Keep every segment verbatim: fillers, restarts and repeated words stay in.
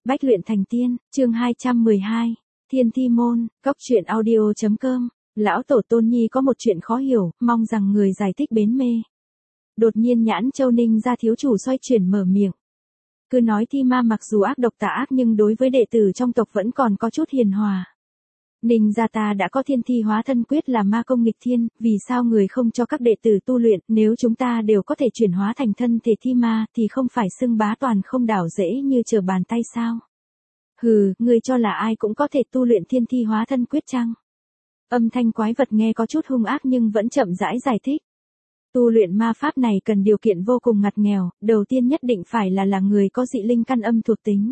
Bách luyện thành tiên, chương hai trăm mười hai, Thiên Thi Môn, cốc truyện audio chấm com. Lão tổ Tôn Nhi có một chuyện khó hiểu, mong rằng người giải thích bến mê. Đột nhiên Nhãn Châu Ninh gia thiếu chủ xoay chuyển mở miệng. Cứ nói Thi Ma mặc dù ác độc tà ác nhưng đối với đệ tử trong tộc vẫn còn có chút hiền hòa. Ninh gia ta đã có Thiên Thi Hóa Thân Quyết là ma công nghịch thiên, vì sao người không cho các đệ tử tu luyện, nếu chúng ta đều có thể chuyển hóa thành thân thể Thi Ma thì không phải xưng bá toàn không đảo dễ như trở bàn tay sao? Hừ, ngươi cho là ai cũng có thể tu luyện Thiên Thi Hóa Thân Quyết chăng? Âm thanh quái vật nghe có chút hung ác nhưng vẫn chậm rãi giải thích. Tu luyện ma pháp này cần điều kiện vô cùng ngặt nghèo, đầu tiên nhất định phải là là người có dị linh căn âm thuộc tính.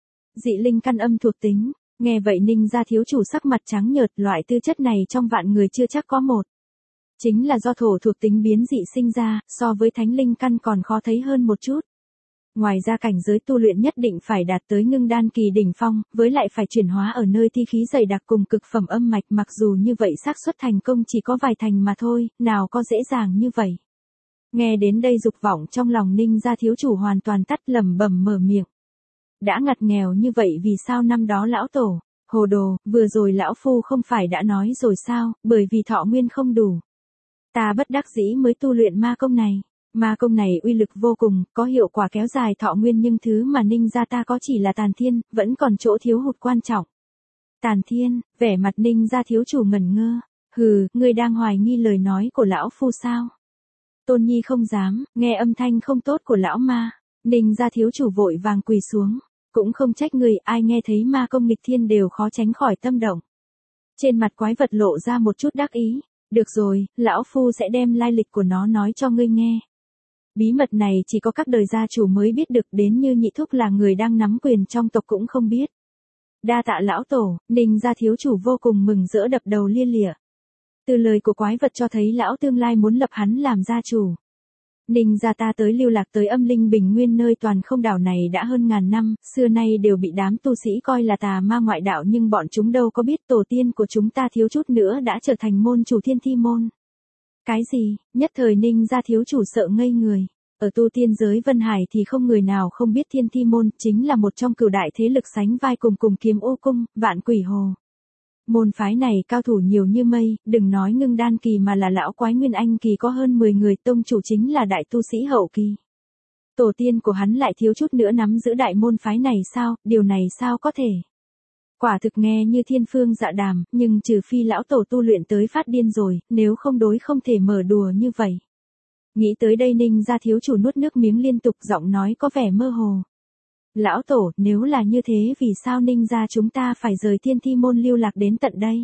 Dị linh căn âm thuộc tính, nghe vậy Ninh gia thiếu chủ sắc mặt trắng nhợt, loại tư chất này trong vạn người chưa chắc có một. Chính là do thổ thuộc tính biến dị sinh ra, so với thánh linh căn còn khó thấy hơn một chút. Ngoài ra cảnh giới tu luyện nhất định phải đạt tới ngưng đan kỳ đỉnh phong, với lại phải chuyển hóa ở nơi thi khí dày đặc cùng cực phẩm âm mạch, mặc dù như vậy xác suất thành công chỉ có vài thành mà thôi, nào có dễ dàng như vậy. Nghe đến đây dục vọng trong lòng Ninh gia thiếu chủ hoàn toàn tắt, lẩm bẩm mở miệng. Đã ngặt nghèo như vậy vì sao năm đó lão tổ, hồ đồ, vừa rồi lão phu không phải đã nói rồi sao, bởi vì thọ nguyên không đủ. Ta bất đắc dĩ mới tu luyện ma công này. Ma công này uy lực vô cùng, có hiệu quả kéo dài thọ nguyên nhưng thứ mà Ninh gia ta có chỉ là tàn thiên, vẫn còn chỗ thiếu hụt quan trọng. Tàn thiên, vẻ mặt Ninh gia thiếu chủ ngẩn ngơ. Hừ, ngươi đang hoài nghi lời nói của lão phu sao? Tôn Nhi không dám, nghe âm thanh không tốt của lão ma. Ninh gia thiếu chủ vội vàng quỳ xuống. Cũng không trách người, ai nghe thấy ma công nghịch thiên đều khó tránh khỏi tâm động. Trên mặt quái vật lộ ra một chút đắc ý. Được rồi, lão phu sẽ đem lai lịch của nó nói cho ngươi nghe. Bí mật này chỉ có các đời gia chủ mới biết được, đến như nhị thúc là người đang nắm quyền trong tộc cũng không biết. Đa tạ lão tổ, Ninh gia thiếu chủ vô cùng mừng rỡ đập đầu lia lịa. Từ lời của quái vật cho thấy lão tương lai muốn lập hắn làm gia chủ. Ninh gia ta tới lưu lạc tới âm linh bình nguyên nơi toàn không đảo này đã hơn ngàn năm, xưa nay đều bị đám tu sĩ coi là tà ma ngoại đạo nhưng bọn chúng đâu có biết tổ tiên của chúng ta thiếu chút nữa đã trở thành môn chủ Thiên Thi Môn. Cái gì? Nhất thời Ninh gia thiếu chủ sợ ngây người. Ở tu tiên giới Vân Hải thì không người nào không biết Thiên Thi Môn chính là một trong cửu đại thế lực sánh vai cùng cùng Kiếm Ô Cung, Vạn Quỷ Hồ. Môn phái này cao thủ nhiều như mây, đừng nói ngưng đan kỳ mà là lão quái nguyên anh kỳ có hơn mười người, tông chủ chính là đại tu sĩ hậu kỳ. Tổ tiên của hắn lại thiếu chút nữa nắm giữ đại môn phái này sao, điều này sao có thể? Quả thực nghe như thiên phương dạ đàm, nhưng trừ phi lão tổ tu luyện tới phát điên rồi, nếu không đối không thể mở đùa như vậy. Nghĩ tới đây Ninh gia thiếu chủ nuốt nước miếng liên tục, giọng nói có vẻ mơ hồ. Lão tổ, nếu là như thế vì sao Ninh gia chúng ta phải rời Thiên Thi Môn lưu lạc đến tận đây?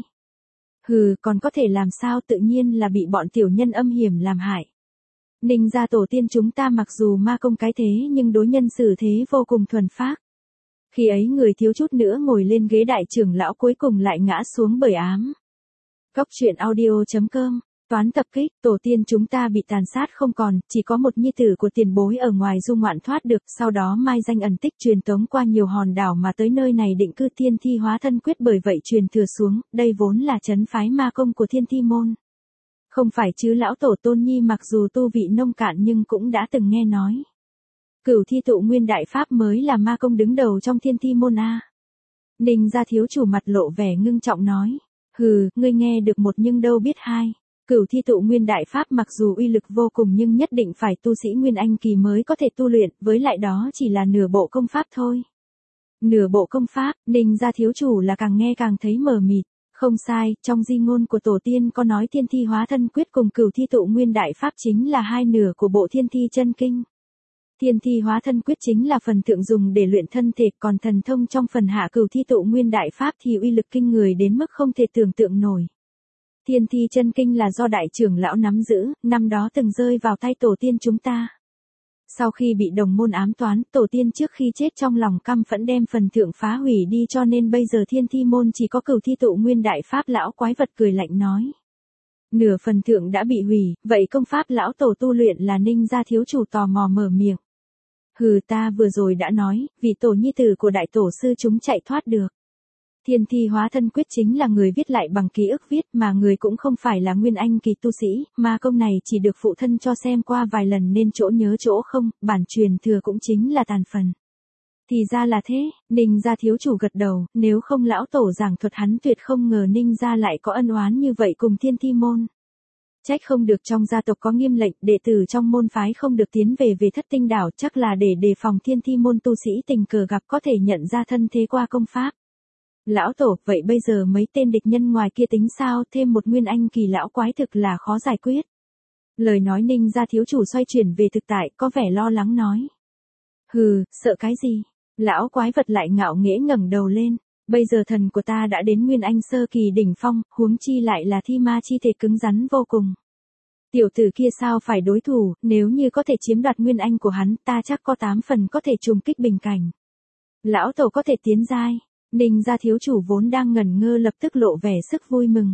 Hừ, còn có thể làm sao, tự nhiên là bị bọn tiểu nhân âm hiểm làm hại. Ninh gia tổ tiên chúng ta mặc dù ma công cái thế nhưng đối nhân xử thế vô cùng thuần phác. Khi ấy người thiếu chút nữa ngồi lên ghế đại trưởng lão cuối cùng lại ngã xuống bởi ám. Cốc truyện audio chấm com. Toán tập kích, tổ tiên chúng ta bị tàn sát không còn, chỉ có một nhi tử của tiền bối ở ngoài du ngoạn thoát được, sau đó mai danh ẩn tích truyền tống qua nhiều hòn đảo mà tới nơi này định cư Thiên Thi Hóa Thân Quyết, bởi vậy truyền thừa xuống, đây vốn là trấn phái ma công của Thiên Thi Môn. Không phải chứ lão tổ Tôn Nhi mặc dù tu vị nông cạn nhưng cũng đã từng nghe nói. Cửu Thi Tụ Nguyên Đại Pháp mới là ma công đứng đầu trong Thiên Thi Môn a. Ninh gia thiếu chủ mặt lộ vẻ ngưng trọng nói. Hừ, ngươi nghe được một nhưng đâu biết hai. Cửu Thi Tụ Nguyên Đại Pháp mặc dù uy lực vô cùng nhưng nhất định phải tu sĩ Nguyên Anh kỳ mới có thể tu luyện, với lại đó chỉ là nửa bộ công pháp thôi. Nửa bộ công pháp, Ninh gia thiếu chủ là càng nghe càng thấy mờ mịt. Không sai, trong di ngôn của tổ tiên có nói Thiên Thi Hóa Thân Quyết cùng Cửu Thi Tụ Nguyên Đại Pháp chính là hai nửa của bộ Thiên Thi Chân Kinh. Thiên Thi Hóa Thân Quyết chính là phần thượng dùng để luyện thân thể, còn thần thông trong phần hạ Cửu Thi Tụ Nguyên Đại Pháp thì uy lực kinh người đến mức không thể tưởng tượng nổi. Thiên Thi Chân Kinh là do đại trưởng lão nắm giữ, năm đó từng rơi vào tay tổ tiên chúng ta. Sau khi bị đồng môn ám toán, tổ tiên trước khi chết trong lòng căm phẫn đem phần thượng phá hủy đi, cho nên bây giờ Thiên Thi Môn chỉ có Cửu Thi Tụ Nguyên Đại Pháp. Lão quái vật cười lạnh nói. Nửa phần thượng đã bị hủy, vậy công pháp lão tổ tu luyện là? Ninh gia thiếu chủ tò mò mở miệng. Hừ, ta vừa rồi đã nói, vị tổ nhi tử của đại tổ sư chúng chạy thoát được. Thiên Thi Hóa Thân Quyết chính là người viết lại bằng ký ức viết, mà người cũng không phải là nguyên anh kỳ tu sĩ, ma công này chỉ được phụ thân cho xem qua vài lần nên chỗ nhớ chỗ không, bản truyền thừa cũng chính là tàn phần. Thì ra là thế, Ninh gia thiếu chủ gật đầu, nếu không lão tổ giảng thuật hắn tuyệt không ngờ Ninh gia lại có ân oán như vậy cùng Thiên Thi môn. Trách không được trong gia tộc có nghiêm lệnh, đệ tử trong môn phái không được tiến về về Thất Tinh đảo, chắc là để đề phòng Thiên Thi môn tu sĩ tình cờ gặp có thể nhận ra thân thế qua công pháp. Lão tổ, vậy bây giờ mấy tên địch nhân ngoài kia tính sao, thêm một nguyên anh kỳ lão quái thực là khó giải quyết. Lời nói Ninh gia thiếu chủ xoay chuyển về thực tại, có vẻ lo lắng nói. Hừ, sợ cái gì? Lão quái vật lại ngạo nghễ ngẩng đầu lên. Bây giờ thần của ta đã đến nguyên anh sơ kỳ đỉnh phong, huống chi lại là thi ma chi thể cứng rắn vô cùng. Tiểu tử kia sao phải đối thủ, nếu như có thể chiếm đoạt nguyên anh của hắn, ta chắc có tám phần có thể trùng kích bình cảnh. Lão tổ có thể tiến giai. Ninh gia thiếu chủ vốn đang ngẩn ngơ lập tức lộ vẻ sức vui mừng.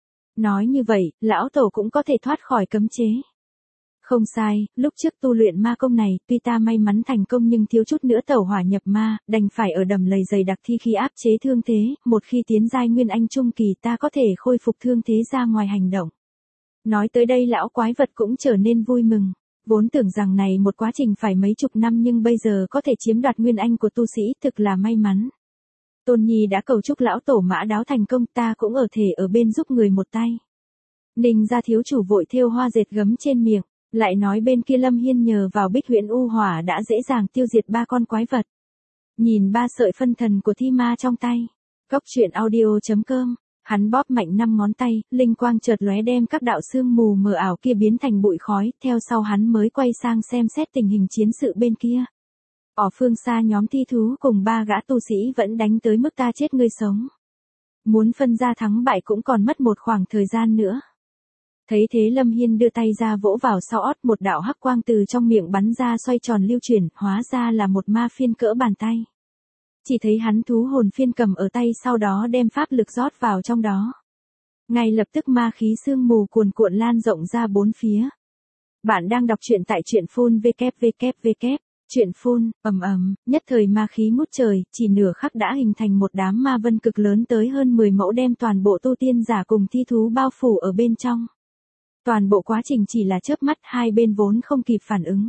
Nói như vậy, lão tổ cũng có thể thoát khỏi cấm chế. Không sai, lúc trước tu luyện ma công này, tuy ta may mắn thành công nhưng thiếu chút nữa tẩu hỏa nhập ma, đành phải ở đầm lầy dày đặc thi khi áp chế thương thế, một khi tiến giai nguyên anh trung kỳ ta có thể khôi phục thương thế ra ngoài hành động. Nói tới đây lão quái vật cũng trở nên vui mừng, vốn tưởng rằng này một quá trình phải mấy chục năm nhưng bây giờ có thể chiếm đoạt nguyên anh của tu sĩ thực là may mắn. Tôn Nhi đã cầu chúc lão tổ mã đáo thành công, ta cũng ở thể ở bên giúp người một tay. Ninh gia thiếu chủ vội thêu hoa dệt gấm trên miệng. Lại nói bên kia Lâm Hiên nhờ vào Bích Huyễn U Hỏa đã dễ dàng tiêu diệt ba con quái vật. Nhìn ba sợi phân thần của thi ma trong tay. Cốc truyện audio chấm com. Hắn bóp mạnh năm ngón tay, linh quang chợt lóe đem các đạo sương mù mờ ảo kia biến thành bụi khói, theo sau hắn mới quay sang xem xét tình hình chiến sự bên kia. Ở phương xa nhóm thi thú cùng ba gã tu sĩ vẫn đánh tới mức ta chết ngươi sống. Muốn phân ra thắng bại cũng còn mất một khoảng thời gian nữa. Thấy thế Lâm Hiên đưa tay ra vỗ vào sau ót, một đạo hắc quang từ trong miệng bắn ra xoay tròn lưu chuyển, hóa ra là một ma phiên cỡ bàn tay. Chỉ thấy hắn thú hồn phiên cầm ở tay sau đó đem pháp lực rót vào trong đó. Ngay lập tức ma khí sương mù cuồn cuộn lan rộng ra bốn phía. Bạn đang đọc truyện tại truyện phun vê vê vê. Truyện phun, ầm ầm, nhất thời ma khí ngút trời, chỉ nửa khắc đã hình thành một đám ma vân cực lớn tới hơn mười mẫu đem toàn bộ tu tiên giả cùng thi thú bao phủ ở bên trong. Toàn bộ quá trình chỉ là chớp mắt, hai bên vốn không kịp phản ứng.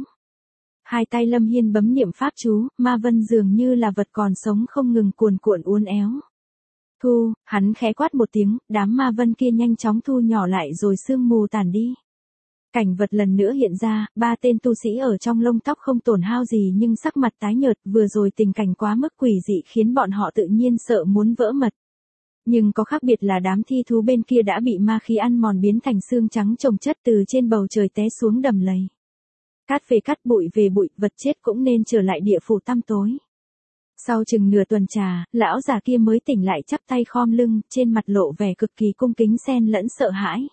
Hai tay Lâm Hiên bấm niệm pháp chú, ma vân dường như là vật còn sống không ngừng cuồn cuộn uốn éo. Thu, hắn khẽ quát một tiếng, đám ma vân kia nhanh chóng thu nhỏ lại rồi sương mù tàn đi. Cảnh vật lần nữa hiện ra, ba tên tu sĩ ở trong lông tóc không tổn hao gì nhưng sắc mặt tái nhợt, vừa rồi tình cảnh quá mức quỷ dị khiến bọn họ tự nhiên sợ muốn vỡ mật. Nhưng có khác biệt là đám thi thú bên kia đã bị ma khí ăn mòn biến thành xương trắng chồng chất từ trên bầu trời té xuống đầm lầy. Cát về cát, bụi về bụi, vật chết cũng nên trở lại địa phủ tăm tối. Sau chừng nửa tuần trà, lão già kia mới tỉnh lại chắp tay khom lưng, trên mặt lộ vẻ cực kỳ cung kính xen lẫn sợ hãi.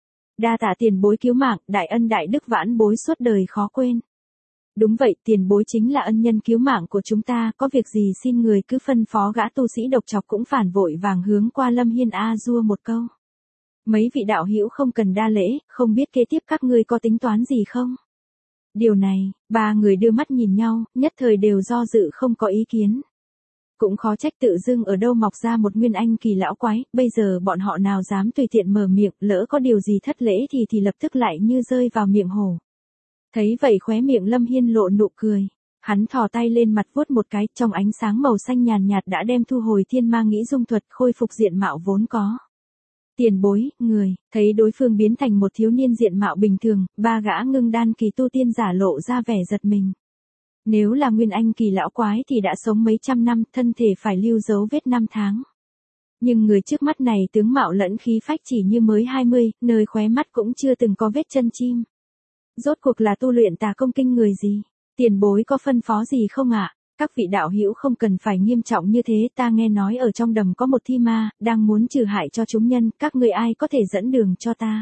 Đa tạ tiền bối cứu mạng, đại ân đại đức vãn bối suốt đời khó quên. Đúng vậy, tiền bối chính là ân nhân cứu mạng của chúng ta, có việc gì xin người cứ phân phó. Gã tu sĩ độc chọc cũng phản vội vàng hướng qua Lâm Hiên a dua một câu. Mấy vị đạo hữu không cần đa lễ, không biết kế tiếp các ngươi có tính toán gì không? Điều này, ba người đưa mắt nhìn nhau, nhất thời đều do dự không có ý kiến. Cũng khó trách tự dưng ở đâu mọc ra một nguyên anh kỳ lão quái, bây giờ bọn họ nào dám tùy tiện mở miệng, lỡ có điều gì thất lễ thì thì lập tức lại như rơi vào miệng hổ. Thấy vậy khóe miệng Lâm Hiên lộ nụ cười. Hắn thò tay lên mặt vuốt một cái, trong ánh sáng màu xanh nhàn nhạt đã đem thu hồi thiên ma nghĩ dung thuật, khôi phục diện mạo vốn có. Tiền bối, người, thấy đối phương biến thành một thiếu niên diện mạo bình thường, ba gã ngưng đan kỳ tu tiên giả lộ ra vẻ giật mình. Nếu là nguyên anh kỳ lão quái thì đã sống mấy trăm năm, thân thể phải lưu dấu vết năm tháng. Nhưng người trước mắt này tướng mạo lẫn khí phách chỉ như mới hai mươi, nơi khóe mắt cũng chưa từng có vết chân chim. Rốt cuộc là tu luyện tà công kinh người gì? Tiền bối có phân phó gì không ạ? Các vị đạo hữu không cần phải nghiêm trọng như thế, ta nghe nói ở trong đầm có một thi ma, đang muốn trừ hại cho chúng nhân, các người ai có thể dẫn đường cho ta?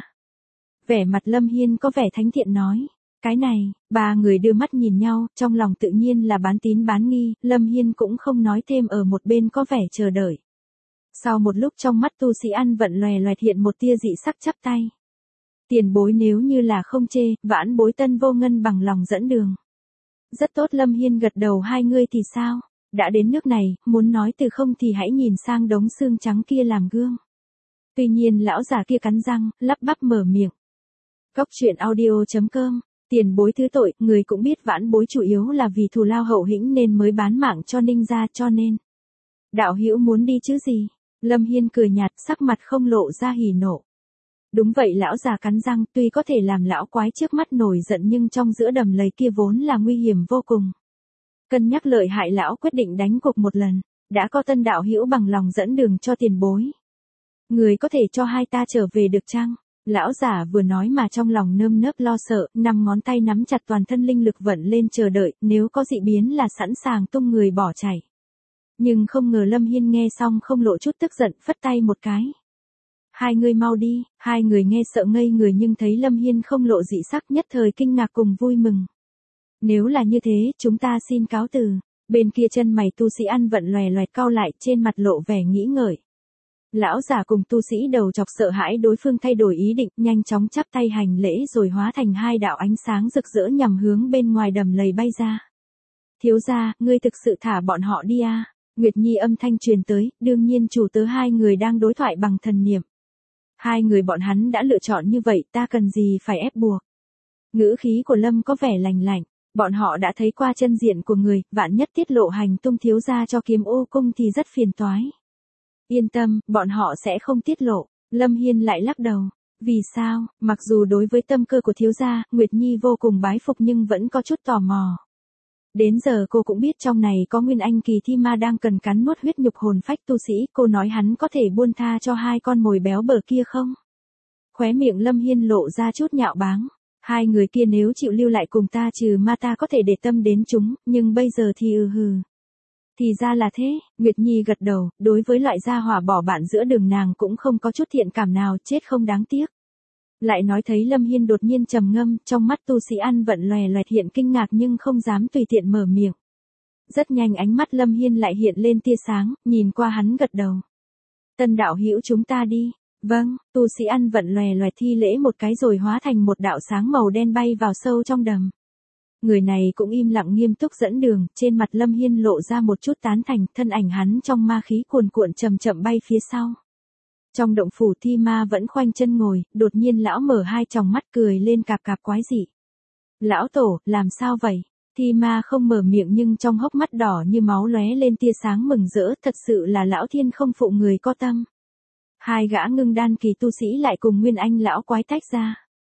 Vẻ mặt Lâm Hiên có vẻ thánh thiện nói. Cái này, ba người đưa mắt nhìn nhau, trong lòng tự nhiên là bán tín bán nghi, Lâm Hiên cũng không nói thêm, ở một bên có vẻ chờ đợi. Sau một lúc trong mắt tu sĩ ăn vận lòe loẹt hiện một tia dị sắc, chắp tay. Tiền bối nếu như là không chê, vãn bối Tân Vô Ngân bằng lòng dẫn đường. Rất tốt. Lâm Hiên gật đầu. Hai ngươi thì sao? Đã đến nước này, muốn nói từ không thì hãy nhìn sang đống xương trắng kia làm gương. Tuy nhiên lão già kia cắn răng, lắp bắp mở miệng. Cốc truyện audio chấm com Tiền bối thứ tội, người cũng biết vãn bối chủ yếu là vì thù lao hậu hĩnh nên mới bán mạng cho Ninh gia, cho nên. Đạo hữu muốn đi chứ gì? Lâm Hiên cười nhạt, sắc mặt không lộ ra hỉ nộ. Đúng vậy, lão già cắn răng, tuy có thể làm lão quái trước mắt nổi giận nhưng trong giữa đầm lầy kia vốn là nguy hiểm vô cùng. Cân nhắc lợi hại, lão quyết định đánh cuộc một lần, đã có Tân đạo hữu bằng lòng dẫn đường cho tiền bối. Người có thể cho hai ta trở về được chăng? Lão giả vừa nói mà trong lòng nơm nớp lo sợ, năm ngón tay nắm chặt, toàn thân linh lực vận lên chờ đợi, nếu có dị biến là sẵn sàng tung người bỏ chạy. Nhưng không ngờ Lâm Hiên nghe xong không lộ chút tức giận, phất tay một cái. Hai người mau đi. Hai người nghe sợ ngây người nhưng thấy Lâm Hiên không lộ dị sắc, nhất thời kinh ngạc cùng vui mừng. Nếu là như thế, chúng ta xin cáo từ. Bên kia chân mày tu sĩ ăn vận lòe loẹt cau lại, trên mặt lộ vẻ nghĩ ngợi. Lão giả cùng tu sĩ đầu chọc sợ hãi đối phương thay đổi ý định, nhanh chóng chắp tay hành lễ rồi hóa thành hai đạo ánh sáng rực rỡ nhằm hướng bên ngoài đầm lầy bay ra. Thiếu gia, ngươi thực sự thả bọn họ đi à? Nguyệt Nhi âm thanh truyền tới, đương nhiên chủ tớ hai người đang đối thoại bằng thần niệm. Hai người bọn hắn đã lựa chọn như vậy, ta cần gì phải ép buộc. Ngữ khí của Lâm có vẻ lành lạnh, bọn họ đã thấy qua chân diện của người, vạn nhất tiết lộ hành tung thiếu gia cho Kiếm Ô cung thì rất phiền toái. Yên tâm, bọn họ sẽ không tiết lộ. Lâm Hiên lại lắc đầu. Vì sao? Mặc dù đối với tâm cơ của thiếu gia, Nguyệt Nhi vô cùng bái phục nhưng vẫn có chút tò mò. Đến giờ cô cũng biết trong này có Nguyên Anh kỳ thi ma đang cần cắn nuốt huyết nhục hồn phách tu sĩ, cô nói hắn có thể buông tha cho hai con mồi béo bở kia không? Khóe miệng Lâm Hiên lộ ra chút nhạo báng. Hai người kia nếu chịu lưu lại cùng ta trừ ma ta có thể để tâm đến chúng, nhưng bây giờ thì ừ hừ. Thì ra là thế, Nguyệt Nhi gật đầu, đối với loại gia hỏa bỏ bạn giữa đường nàng cũng không có chút thiện cảm nào, chết không đáng tiếc. Lại nói thấy Lâm Hiên đột nhiên trầm ngâm, trong mắt tu sĩ ăn vận lòe loẹt hiện kinh ngạc nhưng không dám tùy tiện mở miệng. Rất nhanh ánh mắt Lâm Hiên lại hiện lên tia sáng, nhìn qua hắn gật đầu. Tân đạo hữu chúng ta đi. Vâng, tu sĩ ăn vận lòe loẹt thi lễ một cái rồi hóa thành một đạo sáng màu đen bay vào sâu trong đầm. Người này cũng im lặng nghiêm túc dẫn đường, trên mặt Lâm Hiên lộ ra một chút tán thành, thân ảnh hắn trong ma khí cuồn cuộn chậm chậm bay phía sau. Trong động phủ thi ma vẫn khoanh chân ngồi, đột nhiên lão mở hai tròng mắt cười lên cạp cạp quái dị. Lão tổ, làm sao vậy? Thi ma không mở miệng nhưng trong hốc mắt đỏ như máu lóe lên tia sáng mừng rỡ, thật sự là lão thiên không phụ người có tâm. Hai gã ngưng đan kỳ tu sĩ lại cùng Nguyên Anh lão quái tách ra.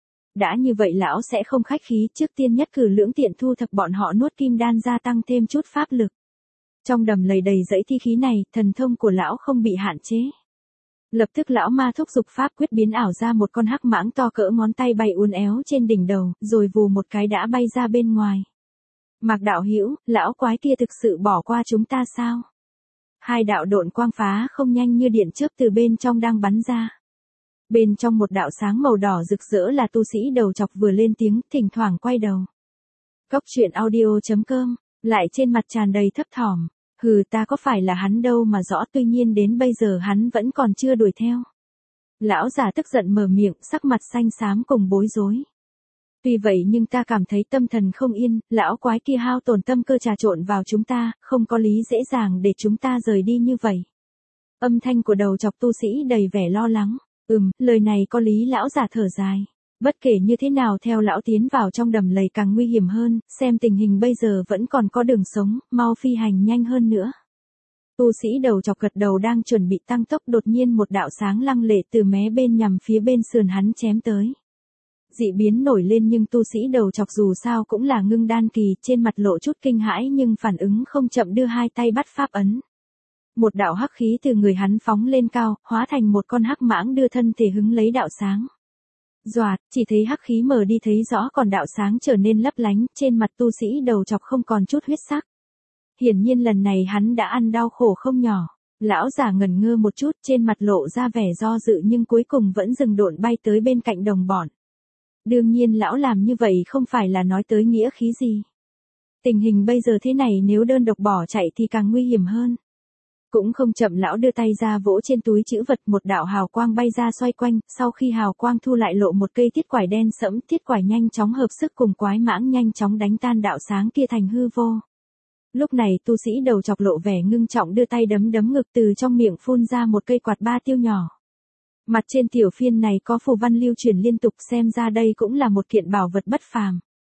Đã như vậy lão sẽ không khách khí, trước tiên nhất cử lưỡng tiện thu thập bọn họ nuốt kim đan gia tăng thêm chút pháp lực. Trong đầm lầy đầy dẫy thi khí này, thần thông của lão không bị hạn chế. Lập tức lão ma thúc dục pháp quyết biến ảo ra một con hắc mãng to cỡ ngón tay bay uốn éo trên đỉnh đầu, rồi vù một cái đã bay ra bên ngoài. Mạc đạo hữu, lão quái kia thực sự bỏ qua chúng ta sao? Hai đạo độn quang phá không nhanh như điện chớp từ bên trong đang bắn ra. Bên trong một đạo sáng màu đỏ rực rỡ là tu sĩ đầu chọc vừa lên tiếng, thỉnh thoảng quay đầu. Cốc truyện audio chấm com, lại trên mặt tràn đầy thấp thỏm. Hừ, ta có phải là hắn đâu mà rõ, tuy nhiên đến bây giờ hắn vẫn còn chưa đuổi theo. Lão già tức giận mở miệng, sắc mặt xanh xám cùng bối rối. Tuy vậy nhưng ta cảm thấy tâm thần không yên, lão quái kia hao tổn tâm cơ trà trộn vào chúng ta, không có lý dễ dàng để chúng ta rời đi như vậy. Âm thanh của đầu chọc tu sĩ đầy vẻ lo lắng. Ừm, lời này có lý, lão già thở dài. Bất kể như thế nào theo lão tiến vào trong đầm lầy càng nguy hiểm hơn, xem tình hình bây giờ vẫn còn có đường sống, mau phi hành nhanh hơn nữa. Tu sĩ đầu chọc gật đầu đang chuẩn bị tăng tốc, đột nhiên một đạo sáng lăng lệ từ mé bên nhằm phía bên sườn hắn chém tới. Dị biến nổi lên nhưng tu sĩ đầu chọc dù sao cũng là ngưng đan kỳ, trên mặt lộ chút kinh hãi nhưng phản ứng không chậm đưa hai tay bắt pháp ấn. Một đạo hắc khí từ người hắn phóng lên cao, hóa thành một con hắc mãng đưa thân thể hứng lấy đạo sáng. Doạt, chỉ thấy hắc khí mờ đi thấy rõ còn đạo sáng trở nên lấp lánh, trên mặt tu sĩ đầu chọc không còn chút huyết sắc. Hiển nhiên lần này hắn đã ăn đau khổ không nhỏ. Lão già ngần ngơ một chút, trên mặt lộ ra vẻ do dự nhưng cuối cùng vẫn dừng độn bay tới bên cạnh đồng bọn. Đương nhiên lão làm như vậy không phải là nói tới nghĩa khí gì. Tình hình bây giờ thế này nếu đơn độc bỏ chạy thì càng nguy hiểm hơn. Cũng không chậm lão đưa tay ra vỗ trên túi trữ vật, một đạo hào quang bay ra xoay quanh, sau khi hào quang thu lại lộ một cây thiết quải đen sẫm, thiết quải nhanh chóng hợp sức cùng quái mãng nhanh chóng đánh tan đạo sáng kia thành hư vô. Lúc này tu sĩ đầu chọc lộ vẻ ngưng trọng đưa tay đấm đấm ngực, từ trong miệng phun ra một cây quạt ba tiêu nhỏ. Mặt trên tiểu phiên này có phù văn lưu truyền liên tục, xem ra đây cũng là một kiện bảo vật bất phàm.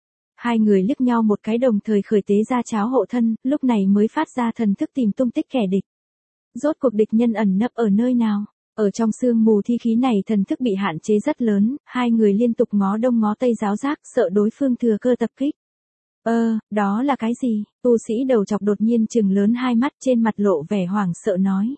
Hai người liếc nhau một cái đồng thời khởi tế ra cháo hộ thân, lúc này mới phát ra thần thức tìm tung tích kẻ địch. Rốt cuộc địch nhân ẩn nấp ở nơi nào? Ở trong sương mù thi khí này thần thức bị hạn chế rất lớn, hai người liên tục ngó đông ngó tây giáo giác sợ đối phương thừa cơ tập kích. Ơ, đó là cái gì? Tu sĩ đầu chọc đột nhiên trừng lớn hai mắt trên mặt lộ vẻ hoảng sợ nói.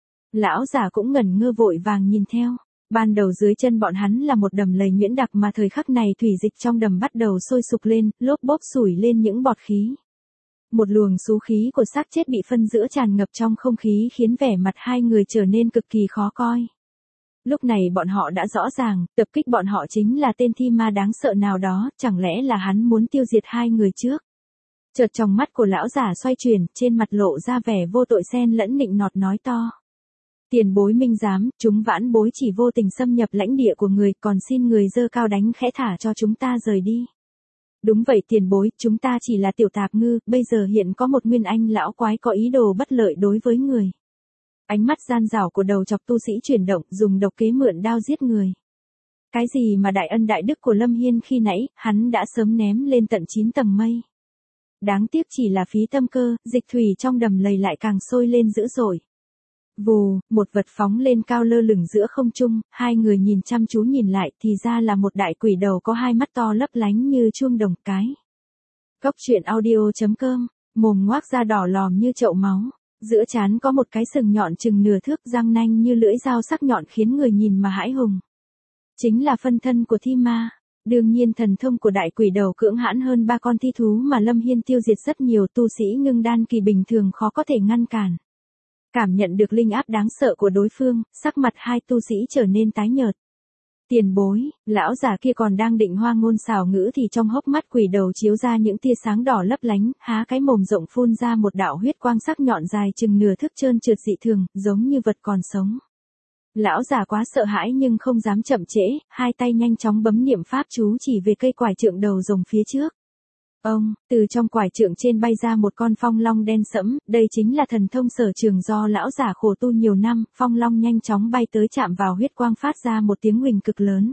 Lão giả cũng ngẩn ngơ vội vàng nhìn theo. Ban đầu dưới chân bọn hắn là một đầm lầy nhuyễn đặc mà thời khắc này thủy dịch trong đầm bắt đầu sôi sục lên, lốp bốp sủi lên những bọt khí. Một luồng xú khí của xác chết bị phân giữa tràn ngập trong không khí khiến vẻ mặt hai người trở nên cực kỳ khó coi. Lúc này bọn họ đã rõ ràng, tập kích bọn họ chính là tên thi ma đáng sợ nào đó, chẳng lẽ là hắn muốn tiêu diệt hai người trước. Chợt trong mắt của lão giả xoay chuyển, trên mặt lộ ra vẻ vô tội xen lẫn nịnh nọt nói to. Tiền bối minh giám, chúng vãn bối chỉ vô tình xâm nhập lãnh địa của người, còn xin người dơ cao đánh khẽ thả cho chúng ta rời đi. Đúng vậy tiền bối, chúng ta chỉ là tiểu tạp ngư, bây giờ hiện có một nguyên anh lão quái có ý đồ bất lợi đối với người. Ánh mắt gian dảo của đầu chọc tu sĩ chuyển động, dùng độc kế mượn đao giết người. Cái gì mà đại ân đại đức của Lâm Hiên khi nãy, hắn đã sớm ném lên tận chín tầng mây. Đáng tiếc chỉ là phí tâm cơ, dịch thủy trong đầm lầy lại càng sôi lên dữ dội. Vù, một vật phóng lên cao lơ lửng giữa không trung, hai người nhìn chăm chú nhìn lại thì ra là một đại quỷ đầu có hai mắt to lấp lánh như chuông đồng cái. Cốc truyện audio chấm com, mồm ngoác ra đỏ lòm như chậu máu, giữa trán có một cái sừng nhọn chừng nửa thước răng nanh như lưỡi dao sắc nhọn khiến người nhìn mà hãi hùng. Chính là phân thân của thi ma. Đương nhiên thần thông của đại quỷ đầu cưỡng hãn hơn ba con thi thú mà Lâm Hiên tiêu diệt rất nhiều tu sĩ ngưng đan kỳ bình thường khó có thể ngăn cản. Cảm nhận được linh áp đáng sợ của đối phương, sắc mặt hai tu sĩ trở nên tái nhợt. Tiền bối, lão già kia còn đang định hoa ngôn xảo ngữ thì trong hốc mắt quỷ đầu chiếu ra những tia sáng đỏ lấp lánh, há cái mồm rộng phun ra một đạo huyết quang sắc nhọn dài chừng nửa thước trơn trượt dị thường, giống như vật còn sống. Lão già quá sợ hãi nhưng không dám chậm trễ, hai tay nhanh chóng bấm niệm pháp chú chỉ về cây quải trượng đầu rồng phía trước. Ông, từ trong quải trượng trên bay ra một con phong long đen sẫm, đây chính là thần thông sở trường do lão giả khổ tu nhiều năm, phong long nhanh chóng bay tới chạm vào huyết quang phát ra một tiếng huỳnh cực lớn.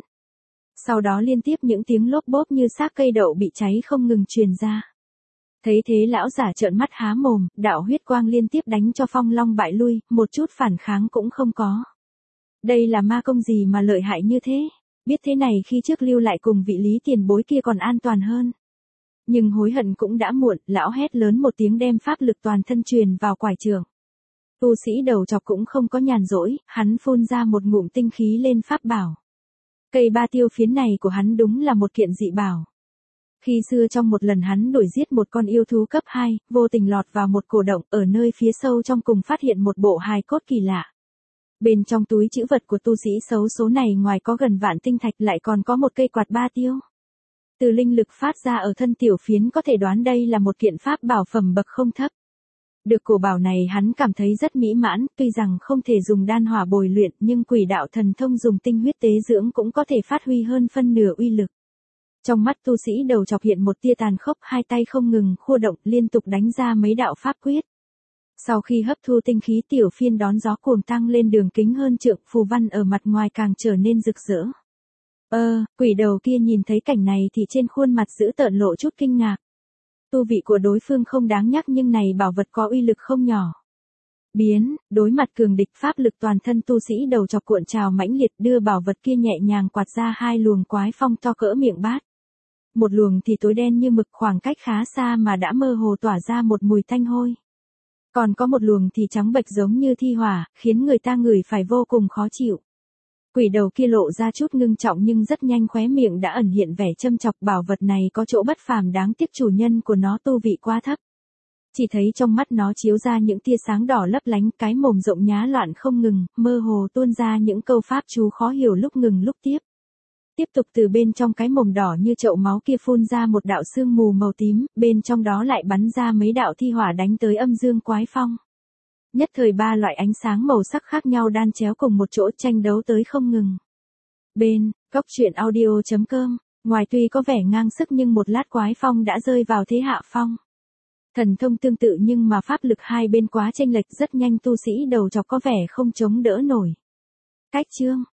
Sau đó liên tiếp những tiếng lốp bốp như xác cây đậu bị cháy không ngừng truyền ra. Thấy thế lão giả trợn mắt há mồm, đạo huyết quang liên tiếp đánh cho phong long bại lui, một chút phản kháng cũng không có. Đây là ma công gì mà lợi hại như thế? Biết thế này khi trước lưu lại cùng vị lý tiền bối kia còn an toàn hơn. Nhưng hối hận cũng đã muộn, lão hét lớn một tiếng đem pháp lực toàn thân truyền vào quải trượng. Tu sĩ đầu chọc cũng không có nhàn rỗi, hắn phun ra một ngụm tinh khí lên pháp bảo. Cây ba tiêu phiến này của hắn đúng là một kiện dị bảo. Khi xưa trong một lần hắn đuổi giết một con yêu thú cấp hai, vô tình lọt vào một cổ động ở nơi phía sâu trong cùng phát hiện một bộ hài cốt kỳ lạ. Bên trong túi trữ vật của tu sĩ xấu số này ngoài có gần vạn tinh thạch lại còn có một cây quạt ba tiêu. Từ linh lực phát ra ở thân tiểu phiến có thể đoán đây là một kiện pháp bảo phẩm bậc không thấp. Được cổ bảo này hắn cảm thấy rất mỹ mãn, tuy rằng không thể dùng đan hỏa bồi luyện nhưng quỷ đạo thần thông dùng tinh huyết tế dưỡng cũng có thể phát huy hơn phân nửa uy lực. Trong mắt tu sĩ đầu chọc hiện một tia tàn khốc, hai tay không ngừng khua động liên tục đánh ra mấy đạo pháp quyết. Sau khi hấp thu tinh khí tiểu phiên đón gió cuồng tăng lên đường kính hơn trượng, phù văn ở mặt ngoài càng trở nên rực rỡ. Ơ, quỷ đầu kia nhìn thấy cảnh này thì trên khuôn mặt giữ tợn lộ chút kinh ngạc. Tu vị của đối phương không đáng nhắc nhưng này bảo vật có uy lực không nhỏ. Biến, đối mặt cường địch pháp lực toàn thân tu sĩ đầu chọc cuộn trào mãnh liệt đưa bảo vật kia nhẹ nhàng quạt ra hai luồng quái phong to cỡ miệng bát. Một luồng thì tối đen như mực khoảng cách khá xa mà đã mơ hồ tỏa ra một mùi thanh hôi. Còn có một luồng thì trắng bệch giống như thi hỏa, khiến người ta ngửi phải vô cùng khó chịu. Quỷ đầu kia lộ ra chút ngưng trọng nhưng rất nhanh khóe miệng đã ẩn hiện vẻ châm chọc, bảo vật này có chỗ bất phàm đáng tiếc chủ nhân của nó tu vị quá thấp. Chỉ thấy trong mắt nó chiếu ra những tia sáng đỏ lấp lánh, cái mồm rộng nhá loạn không ngừng, mơ hồ tuôn ra những câu pháp chú khó hiểu lúc ngừng lúc tiếp. Tiếp tục từ bên trong cái mồm đỏ như chậu máu kia phun ra một đạo sương mù màu tím, bên trong đó lại bắn ra mấy đạo thi hỏa đánh tới âm dương quái phong. Nhất thời ba loại ánh sáng màu sắc khác nhau đan chéo cùng một chỗ tranh đấu tới không ngừng. Bên, cốc truyện audio chấm com, ngoài tuy có vẻ ngang sức nhưng một lát quái phong đã rơi vào thế hạ phong. Thần thông tương tự nhưng mà pháp lực hai bên quá chênh lệch rất nhanh tu sĩ đầu chọc có vẻ không chống đỡ nổi. Cách chương